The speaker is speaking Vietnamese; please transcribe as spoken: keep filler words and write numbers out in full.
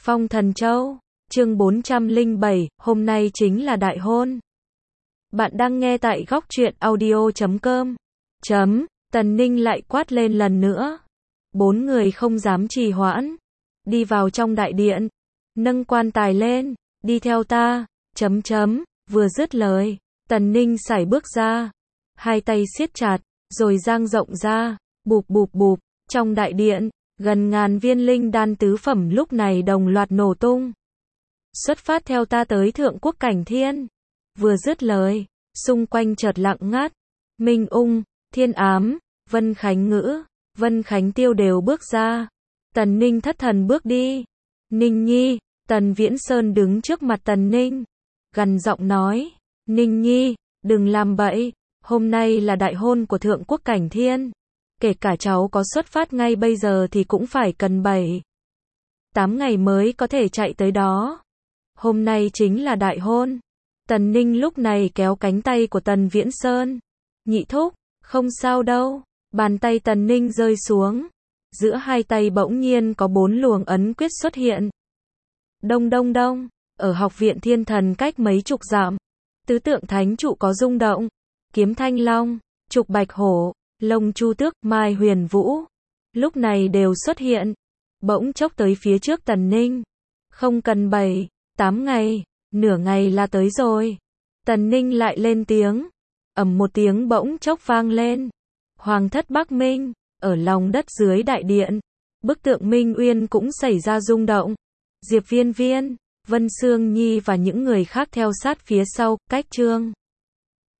Phong Thần Châu, chương bốn trăm lẻ bảy, hôm nay chính là đại hôn. Bạn đang nghe tại góc truyện audio chấm com. Chấm, Tần Ninh lại quát lên lần nữa. Bốn người không dám trì hoãn. Đi vào trong đại điện. Nâng quan tài lên, đi theo ta, chấm chấm, vừa dứt lời. Tần Ninh sải bước ra. Hai tay siết chặt, rồi dang rộng ra, bụp bụp bụp, trong đại điện. Gần ngàn viên linh đan tứ phẩm lúc này đồng loạt nổ tung. Xuất phát theo ta tới thượng quốc cảnh thiên. Vừa dứt lời, xung quanh chợt lặng ngắt. Minh Ung, Thiên Ám, Vân Khánh Ngữ, Vân Khánh Tiêu đều bước ra. Tần Ninh thất thần bước đi. Ninh Nhi, Tần Viễn Sơn đứng trước mặt Tần Ninh, gằn giọng nói, Ninh Nhi, đừng làm bậy, hôm nay là đại hôn của thượng quốc cảnh thiên. Kể cả cháu có xuất phát ngay bây giờ thì cũng phải cần bảy, tám ngày mới có thể chạy tới đó. Hôm nay chính là đại hôn. Tần Ninh lúc này kéo cánh tay của Tần Viễn Sơn. Nhị thúc, không sao đâu. Bàn tay Tần Ninh rơi xuống. Giữa hai tay bỗng nhiên có bốn luồng ấn quyết xuất hiện. Đông đông đông, ở học viện thiên thần cách mấy chục dặm. Tứ tượng thánh trụ có rung động. Kiếm thanh long, trục bạch hổ, Long Chu Tước, Mai Huyền Vũ, lúc này đều xuất hiện, bỗng chốc tới phía trước Tần Ninh. Không cần bảy, tám ngày, nửa ngày là tới rồi. Tần Ninh lại lên tiếng, ầm một tiếng bỗng chốc vang lên. Hoàng thất Bắc Minh, ở lòng đất dưới đại điện, bức tượng Minh Uyên cũng xảy ra rung động. Diệp Viên Viên, Vân Sương Nhi và những người khác theo sát phía sau, cách chương